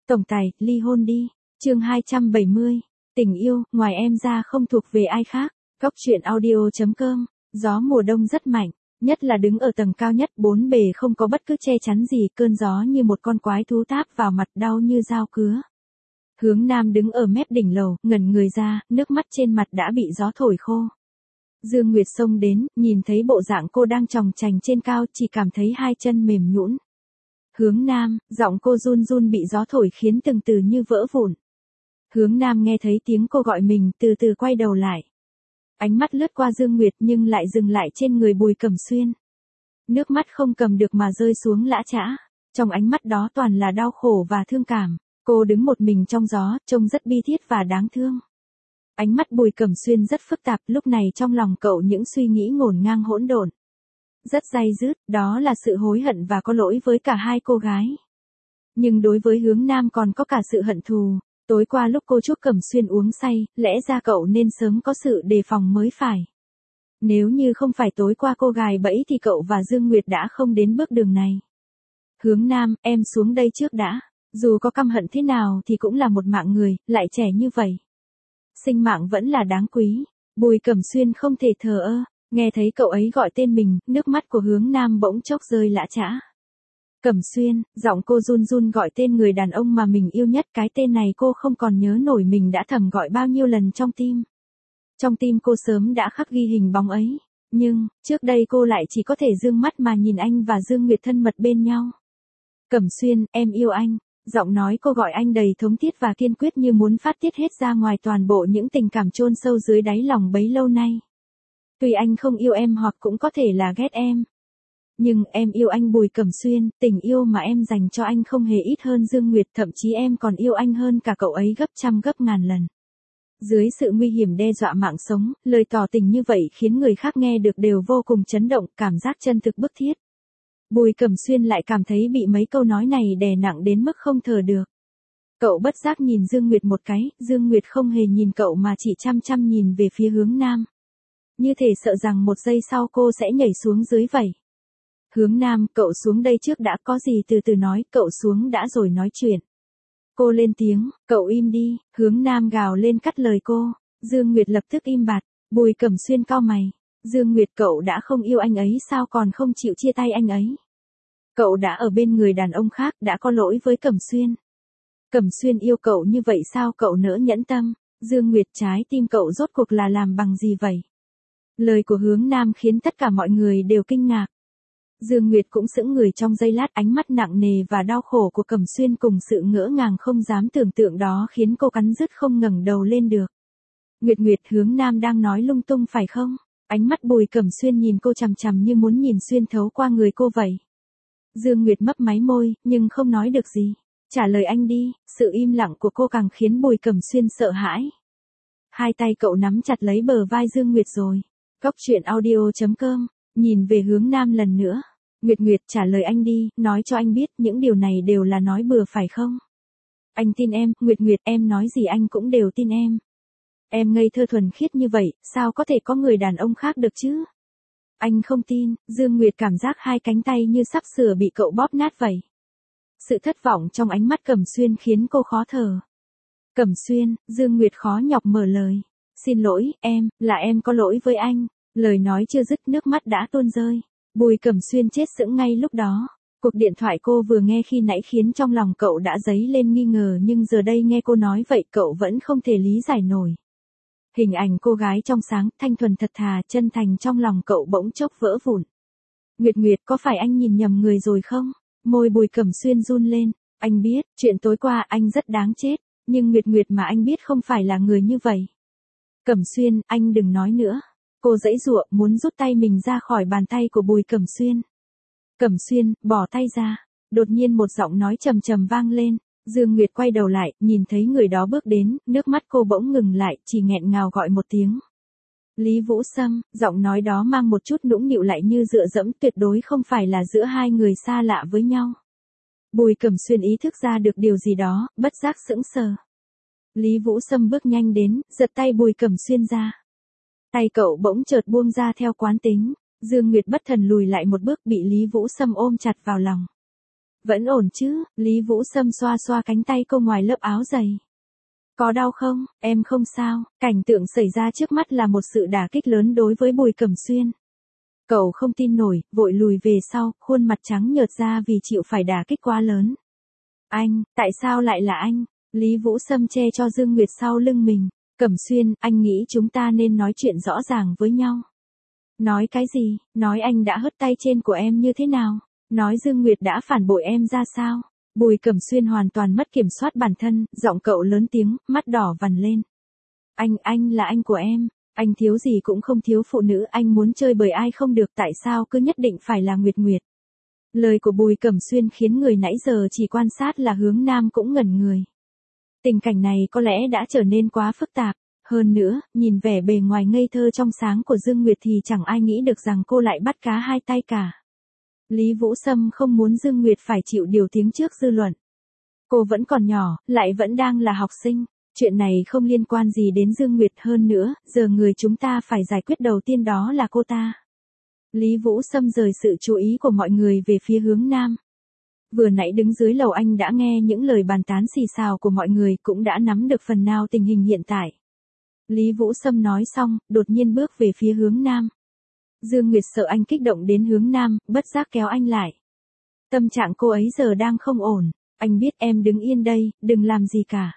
Tổng tài, ly hôn đi. Chương 270. Tình yêu, ngoài em ra không thuộc về ai khác. Góc truyện audio.com. Gió mùa đông rất mạnh, nhất là đứng ở tầng cao nhất, bốn bề không có bất cứ che chắn gì, cơn gió như một con quái thú táp vào mặt, đau như dao cứa. Hướng Nam đứng ở mép đỉnh lầu, ngẩn người ra, nước mắt trên mặt đã bị gió thổi khô. Dương Nguyệt xông đến, nhìn thấy bộ dạng cô đang chòng chành trên cao, chỉ cảm thấy hai chân mềm nhũn. Hướng Nam, giọng cô run run bị gió thổi khiến từng từ như vỡ vụn. Hướng Nam nghe thấy tiếng cô gọi mình, từ từ quay đầu lại. Ánh mắt lướt qua Dương Nguyệt nhưng lại dừng lại trên người Bùi Cẩm Xuyên. Nước mắt không cầm được mà rơi xuống lã chã. Trong ánh mắt đó toàn là đau khổ và thương cảm. Cô đứng một mình trong gió, trông rất bi thiết và đáng thương. Ánh mắt Bùi Cẩm Xuyên rất phức tạp, lúc này trong lòng cậu những suy nghĩ ngổn ngang hỗn độn. Rất day dứt, đó là sự hối hận và có lỗi với cả hai cô gái. Nhưng đối với Hướng Nam còn có cả sự hận thù. Tối qua lúc cô Trúc Cẩm Xuyên uống say, lẽ ra cậu nên sớm có sự đề phòng mới phải. Nếu như không phải tối qua cô gài bẫy thì cậu và Dương Nguyệt đã không đến bước đường này. Hướng Nam, em xuống đây trước đã. Dù có căm hận thế nào thì cũng là một mạng người, lại trẻ như vậy. Sinh mạng vẫn là đáng quý. Bùi Cẩm Xuyên không thể thờ ơ. Nghe thấy cậu ấy gọi tên mình, nước mắt của Hướng Nam bỗng chốc rơi lã chã. Cẩm Xuyên, giọng cô run run gọi tên người đàn ông mà mình yêu nhất, cái tên này cô không còn nhớ nổi mình đã thầm gọi bao nhiêu lần trong tim. Trong tim cô sớm đã khắc ghi hình bóng ấy, nhưng, trước đây cô lại chỉ có thể dương mắt mà nhìn anh và Dương Nguyệt thân mật bên nhau. Cẩm Xuyên, em yêu anh. Giọng nói cô gọi anh đầy thống thiết và kiên quyết như muốn phát tiết hết ra ngoài toàn bộ những tình cảm chôn sâu dưới đáy lòng bấy lâu nay. Tuy anh không yêu em hoặc cũng có thể là ghét em. Nhưng em yêu anh Bùi Cẩm Xuyên, tình yêu mà em dành cho anh không hề ít hơn Dương Nguyệt, thậm chí em còn yêu anh hơn cả cậu ấy gấp trăm gấp ngàn lần. Dưới sự nguy hiểm đe dọa mạng sống, lời tỏ tình như vậy khiến người khác nghe được đều vô cùng chấn động, cảm giác chân thực bức thiết. Bùi Cẩm Xuyên lại cảm thấy bị mấy câu nói này đè nặng đến mức không thở được. Cậu bất giác nhìn Dương Nguyệt một cái, Dương Nguyệt không hề nhìn cậu mà chỉ chăm chăm nhìn về phía Hướng Nam. Như thể sợ rằng một giây sau cô sẽ nhảy xuống dưới vậy. Hướng Nam, cậu xuống đây trước đã, có gì từ từ nói, cậu xuống đã rồi nói chuyện. Cô lên tiếng, cậu im đi. Hướng Nam gào lên cắt lời cô. Dương Nguyệt lập tức im bặt. Bùi Cẩm Xuyên cau mày. Dương Nguyệt, cậu đã không yêu anh ấy sao còn không chịu chia tay anh ấy? Cậu đã ở bên người đàn ông khác, đã có lỗi với Cẩm Xuyên. Cẩm Xuyên yêu cậu như vậy sao cậu nỡ nhẫn tâm? Dương Nguyệt, trái tim cậu rốt cuộc là làm bằng gì vậy? Lời của Hướng Nam khiến tất cả mọi người đều kinh ngạc. Dương Nguyệt cũng sững người trong giây lát, ánh mắt nặng nề và đau khổ của Cẩm Xuyên cùng sự ngỡ ngàng không dám tưởng tượng đó khiến cô cắn rứt không ngẩng đầu lên được. Nguyệt Nguyệt, Hướng Nam đang nói lung tung phải không? Ánh mắt Bùi Cẩm Xuyên nhìn cô chằm chằm như muốn nhìn xuyên thấu qua người cô vậy. Dương Nguyệt mấp máy môi, nhưng không nói được gì. Trả lời anh đi. Sự im lặng của cô càng khiến Bùi Cẩm Xuyên sợ hãi. Hai tay cậu nắm chặt lấy bờ vai Dương Nguyệt rồi. Góc truyện audio.com. Nhìn về Hướng Nam lần nữa. Nguyệt Nguyệt, trả lời anh đi, nói cho anh biết những điều này đều là nói bừa phải không? Anh tin em. Nguyệt Nguyệt, em nói gì anh cũng đều tin em. Em ngây thơ thuần khiết như vậy, sao có thể có người đàn ông khác được chứ? Anh không tin. Dương Nguyệt cảm giác hai cánh tay như sắp sửa bị cậu bóp nát vậy. Sự thất vọng trong ánh mắt Cẩm Xuyên khiến cô khó thở. Cẩm Xuyên, Dương Nguyệt khó nhọc mở lời. Xin lỗi, là em có lỗi với anh. Lời nói chưa dứt nước mắt đã tuôn rơi. Bùi Cẩm Xuyên chết sững ngay lúc đó. Cuộc điện thoại cô vừa nghe khi nãy khiến trong lòng cậu đã dấy lên nghi ngờ, nhưng giờ đây nghe cô nói vậy cậu vẫn không thể lý giải nổi. Hình ảnh cô gái trong sáng, thanh thuần thật thà, chân thành trong lòng cậu bỗng chốc vỡ vụn. Nguyệt Nguyệt, có phải anh nhìn nhầm người rồi không? Môi Bùi Cẩm Xuyên run lên. Anh biết, chuyện tối qua anh rất đáng chết. Nhưng Nguyệt Nguyệt mà anh biết không phải là người như vậy. Cẩm Xuyên, anh đừng nói nữa. Cô giãy giụa muốn rút tay mình ra khỏi bàn tay của Bùi Cẩm Xuyên. Cẩm Xuyên, bỏ tay ra. Đột nhiên một giọng nói trầm trầm vang lên. Dương Nguyệt quay đầu lại, nhìn thấy người đó bước đến, nước mắt cô bỗng ngừng lại, chỉ nghẹn ngào gọi một tiếng. Lý Vũ Sâm, giọng nói đó mang một chút nũng nịu lại như dựa dẫm, tuyệt đối không phải là giữa hai người xa lạ với nhau. Bùi Cẩm Xuyên ý thức ra được điều gì đó, bất giác sững sờ. Lý Vũ Sâm bước nhanh đến, giật tay Bùi Cẩm Xuyên ra. Tay cậu bỗng chợt buông ra theo quán tính. Dương Nguyệt bất thần lùi lại một bước, bị Lý Vũ Sâm ôm chặt vào lòng. Vẫn ổn chứ, Lý Vũ Sâm xoa xoa cánh tay cô ngoài lớp áo dày. Có đau không, em không sao, cảnh tượng xảy ra trước mắt là một sự đả kích lớn đối với Bùi Cẩm Xuyên. Cậu không tin nổi, vội lùi về sau, khuôn mặt trắng nhợt ra vì chịu phải đả kích quá lớn. Anh, tại sao lại là anh? Lý Vũ Sâm che cho Dương Nguyệt sau lưng mình. Cẩm Xuyên, anh nghĩ chúng ta nên nói chuyện rõ ràng với nhau. Nói cái gì? Nói anh đã hất tay trên của em như thế nào? Nói Dương Nguyệt đã phản bội em ra sao? Bùi Cẩm Xuyên hoàn toàn mất kiểm soát bản thân, giọng cậu lớn tiếng, mắt đỏ vằn lên. Anh là anh của em. Anh thiếu gì cũng không thiếu phụ nữ, anh muốn chơi bời ai không được, tại sao cứ nhất định phải là Nguyệt Nguyệt? Lời của Bùi Cẩm Xuyên khiến người nãy giờ chỉ quan sát là Hướng Nam cũng ngẩn người. Tình cảnh này có lẽ đã trở nên quá phức tạp. Hơn nữa, nhìn vẻ bề ngoài ngây thơ trong sáng của Dương Nguyệt thì chẳng ai nghĩ được rằng cô lại bắt cá hai tay cả. Lý Vũ Sâm không muốn Dương Nguyệt phải chịu điều tiếng trước dư luận. Cô vẫn còn nhỏ, lại vẫn đang là học sinh. Chuyện này không liên quan gì đến Dương Nguyệt, hơn nữa, giờ người chúng ta phải giải quyết đầu tiên đó là cô ta. Lý Vũ Sâm rời sự chú ý của mọi người về phía Hướng Nam. Vừa nãy đứng dưới lầu anh đã nghe những lời bàn tán xì xào của mọi người, cũng đã nắm được phần nào tình hình hiện tại. Lý Vũ Sâm nói xong, đột nhiên bước về phía Hướng Nam. Dương Nguyệt sợ anh kích động đến Hướng Nam, bất giác kéo anh lại. Tâm trạng cô ấy giờ đang không ổn. Anh biết, em đứng yên đây, đừng làm gì cả.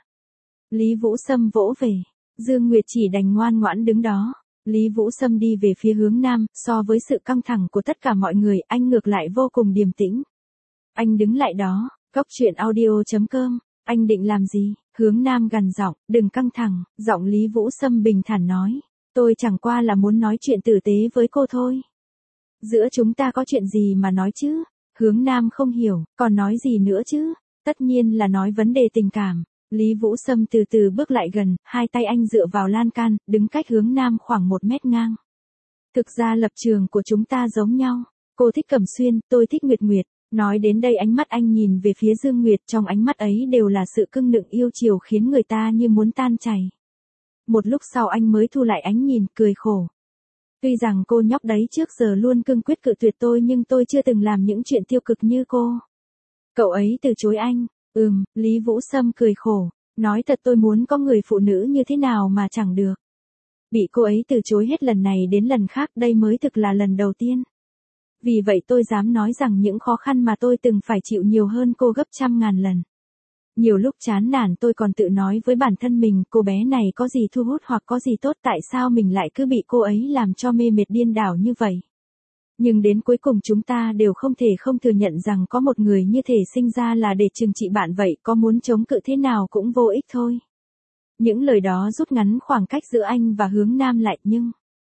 Lý Vũ Sâm vỗ về. Dương Nguyệt chỉ đành ngoan ngoãn đứng đó. Lý Vũ Sâm đi về phía Hướng Nam, so với sự căng thẳng của tất cả mọi người, anh ngược lại vô cùng điềm tĩnh. Anh đứng lại đó, Cóc Truyện Audio.com, anh định làm gì? Hướng Nam gằn giọng, đừng căng thẳng, giọng Lý Vũ Sâm bình thản nói. Tôi chẳng qua là muốn nói chuyện tử tế với cô thôi. Giữa chúng ta có chuyện gì mà nói chứ? Hướng Nam không hiểu, còn nói gì nữa chứ? Tất nhiên là nói vấn đề tình cảm. Lý Vũ Sâm từ từ bước lại gần, hai tay anh dựa vào lan can, đứng cách Hướng Nam khoảng 1 mét ngang. Thực ra lập trường của chúng ta giống nhau. Cô thích Cẩm Xuyên, tôi thích Nguyệt Nguyệt. Nói đến đây ánh mắt anh nhìn về phía Dương Nguyệt, trong ánh mắt ấy đều là sự cưng nựng yêu chiều khiến người ta như muốn tan chảy. Một lúc sau anh mới thu lại ánh nhìn, cười khổ. Tuy rằng cô nhóc đấy trước giờ luôn cương quyết cự tuyệt tôi, nhưng tôi chưa từng làm những chuyện tiêu cực như cô. Cậu ấy từ chối anh. Lý Vũ Sâm cười khổ. Nói thật, tôi muốn có người phụ nữ như thế nào mà chẳng được. Bị cô ấy từ chối hết lần này đến lần khác, đây mới thực là lần đầu tiên. Vì vậy tôi dám nói rằng những khó khăn mà tôi từng phải chịu nhiều hơn cô gấp trăm ngàn lần. Nhiều lúc chán nản tôi còn tự nói với bản thân mình, cô bé này có gì thu hút hoặc có gì tốt, tại sao mình lại cứ bị cô ấy làm cho mê mệt điên đảo như vậy. Nhưng đến cuối cùng chúng ta đều không thể không thừa nhận rằng có một người như thể sinh ra là để trừng trị bạn vậy, có muốn chống cự thế nào cũng vô ích thôi. Những lời đó rút ngắn khoảng cách giữa anh và Hướng Nam lại, nhưng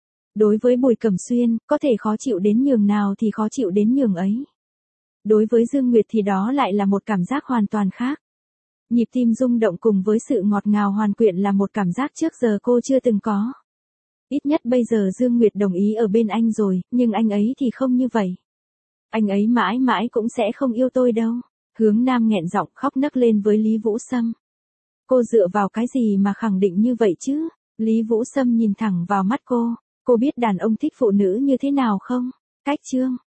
đối với Bùi Cẩm Xuyên, có thể khó chịu đến nhường nào thì khó chịu đến nhường ấy. Đối với Dương Nguyệt thì đó lại là một cảm giác hoàn toàn khác. Nhịp tim rung động cùng với sự ngọt ngào hoàn quyện là một cảm giác trước giờ cô chưa từng có. Ít nhất bây giờ Dương Nguyệt đồng ý ở bên anh rồi, nhưng anh ấy thì không như vậy. Anh ấy mãi mãi cũng sẽ không yêu tôi đâu. Hướng Nam nghẹn giọng khóc nấc lên với Lý Vũ Sâm. Cô dựa vào cái gì mà khẳng định như vậy chứ? Lý Vũ Sâm nhìn thẳng vào mắt cô. Cô biết đàn ông thích phụ nữ như thế nào không? Cách chương